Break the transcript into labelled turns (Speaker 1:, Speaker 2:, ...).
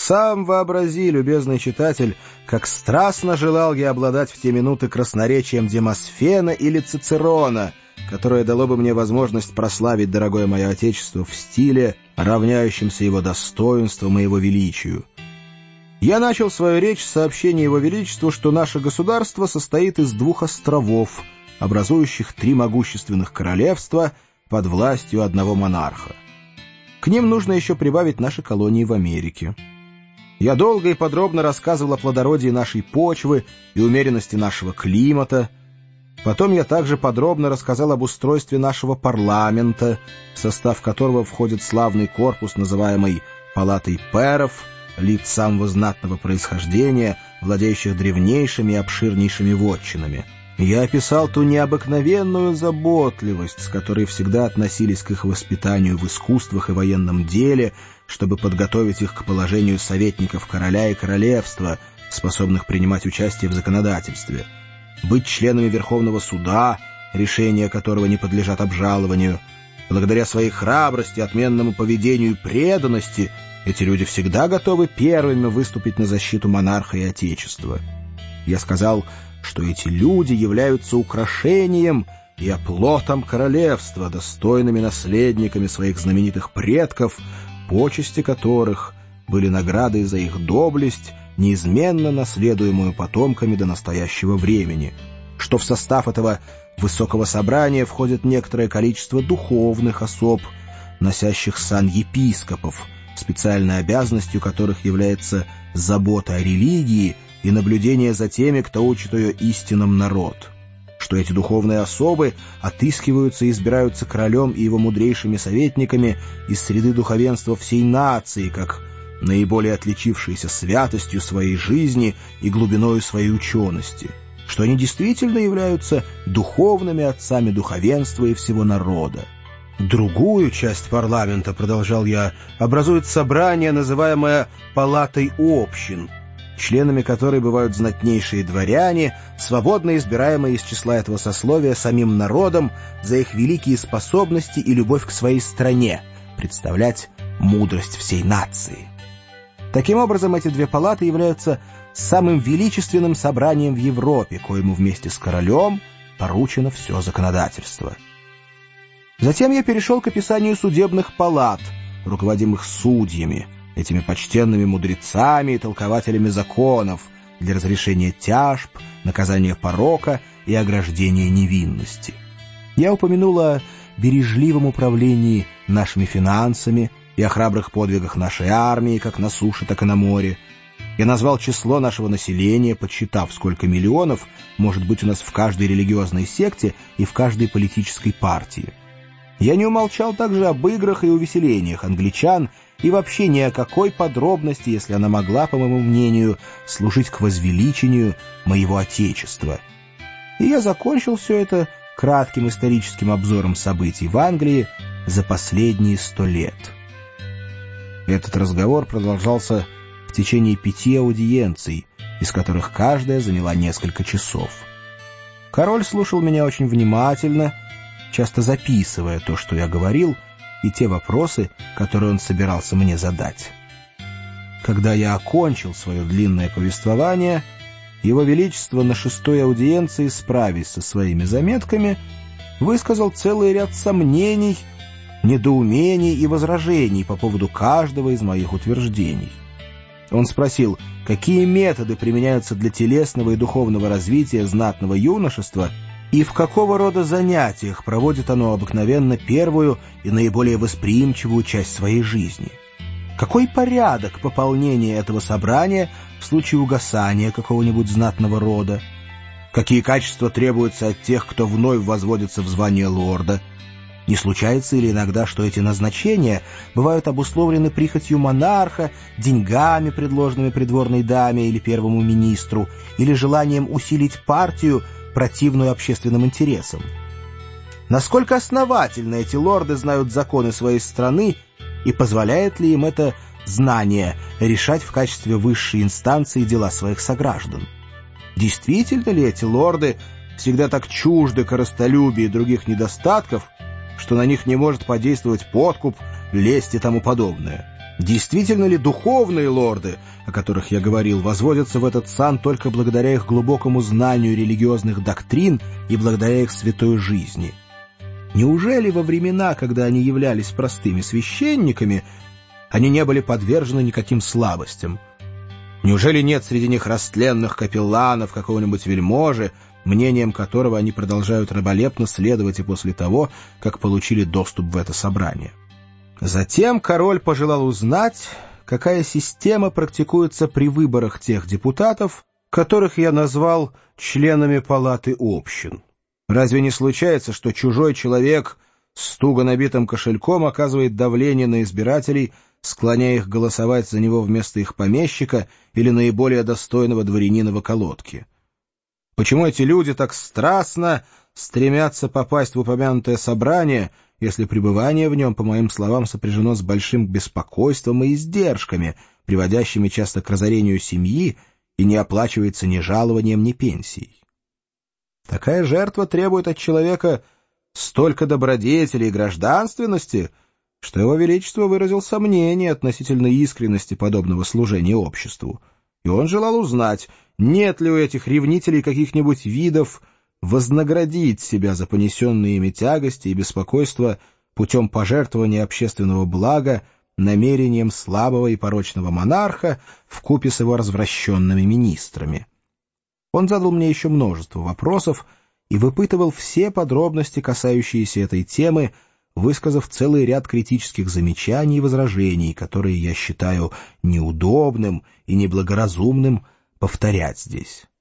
Speaker 1: Сам вообрази, любезный читатель, как страстно желал я обладать в те минуты красноречием Демосфена или Цицерона, которое дало бы мне возможность прославить дорогое мое Отечество в стиле, равняющемся его достоинствам и его величию. Я начал свою речь с сообщения его величеству, что наше государство состоит из 2 островов, образующих 3 могущественных королевства под властью одного монарха. К ним нужно еще прибавить наши колонии в Америке. Я долго и подробно рассказывал о плодородии нашей почвы и умеренности нашего климата. Потом я также подробно рассказал об устройстве нашего парламента, в состав которого входит славный корпус, называемый «Палатой пэров», лиц самого знатного происхождения, владеющих древнейшими и обширнейшими вотчинами. Я описал ту необыкновенную заботливость, с которой всегда относились к их воспитанию в искусствах и военном деле, чтобы подготовить их к положению советников короля и королевства, способных принимать участие в законодательстве, быть членами Верховного суда, решения которого не подлежат обжалованию. Благодаря своей храбрости, отменному поведению и преданности эти люди всегда готовы первыми выступить на защиту монарха и Отечества. Я сказал, что эти люди являются украшением и оплотом королевства, достойными наследниками своих знаменитых предков, почести которых были наградой за их доблесть, неизменно наследуемую потомками до настоящего времени, что в состав этого высокого собрания входит некоторое количество духовных особ, носящих сан епископов, специальной обязанностью которых является забота о религии и наблюдение за теми, кто учит ее истинам народ, что эти духовные особы отыскиваются и избираются королем и его мудрейшими советниками из среды духовенства всей нации, как наиболее отличившиеся святостью своей жизни и глубиною своей учености, что они действительно являются духовными отцами духовенства и всего народа. Другую часть парламента, продолжал я, образует собрание, называемое «Палатой общин», членами которой бывают знатнейшие дворяне, свободно избираемые из числа этого сословия самим народом за их великие способности и любовь к своей стране, представлять мудрость всей нации. Таким образом, эти 2 палаты являются самым величественным собранием в Европе, коему вместе с королем поручено все законодательство. Затем я перешел к описанию судебных палат, руководимых судьями, этими почтенными мудрецами и толкователями законов для разрешения тяжб, наказания порока и ограждения невинности. Я упомянул о бережливом управлении нашими финансами и о храбрых подвигах нашей армии, как на суше, так и на море. Я назвал число нашего населения, подсчитав, сколько миллионов может быть у нас в каждой религиозной секте и в каждой политической партии. Я не умолчал также об играх и увеселениях англичан и вообще ни о какой подробности, если она могла, по моему мнению, служить к возвеличению моего Отечества. И я закончил все это кратким историческим обзором событий в Англии за последние 100 лет. Этот разговор продолжался в течение 5 аудиенций, из которых каждая заняла несколько часов. Король слушал меня очень внимательно, часто записывая то, что я говорил, и те вопросы, которые он собирался мне задать. Когда я окончил свое длинное повествование, Его Величество на 6-й аудиенции, справясь со своими заметками, высказал целый ряд сомнений, недоумений и возражений по поводу каждого из моих утверждений. Он спросил, какие методы применяются для телесного и духовного развития знатного юношества и в какого рода занятиях проводит оно обыкновенно первую и наиболее восприимчивую часть своей жизни. Какой порядок пополнения этого собрания в случае угасания какого-нибудь знатного рода? Какие качества требуются от тех, кто вновь возводится в звание лорда? Не случается ли иногда, что эти назначения бывают обусловлены прихотью монарха, деньгами, предложенными придворной даме или первому министру, или желанием усилить партию, противную общественным интересам? Насколько основательно эти лорды знают законы своей страны, и позволяет ли им это знание решать в качестве высшей инстанции дела своих сограждан? Действительно ли эти лорды всегда так чужды корыстолюбия и других недостатков, что на них не может подействовать подкуп, лесть и тому подобное? Действительно ли духовные лорды, о которых я говорил, возводятся в этот сан только благодаря их глубокому знанию религиозных доктрин и благодаря их святой жизни? Неужели во времена, когда они являлись простыми священниками, они не были подвержены никаким слабостям? Неужели нет среди них растленных капелланов какого-нибудь вельможи, мнением которого они продолжают раболепно следовать и после того, как получили доступ в это собрание? Затем король пожелал узнать, какая система практикуется при выборах тех депутатов, которых я назвал членами палаты общин. Разве не случается, что чужой человек с туго набитым кошельком оказывает давление на избирателей, склоняя их голосовать за него вместо их помещика или наиболее достойного дворянина в околотке? Почему эти люди так страстно стремятся попасть в упомянутое собрание, если пребывание в нем, по моим словам, сопряжено с большим беспокойством и издержками, приводящими часто к разорению семьи, и не оплачивается ни жалованием, ни пенсией? Такая жертва требует от человека столько добродетели и гражданственности, что его величество выразил сомнение относительно искренности подобного служения обществу, и он желал узнать, нет ли у этих ревнителей каких-нибудь видов вознаградить себя за понесенные ими тягости и беспокойства путем пожертвования общественного блага намерением слабого и порочного монарха вкупе с его развращенными министрами. Он задал мне еще множество вопросов и выпытывал все подробности, касающиеся этой темы, высказав целый ряд критических замечаний и возражений, которые я считаю неудобным и неблагоразумным повторять здесь.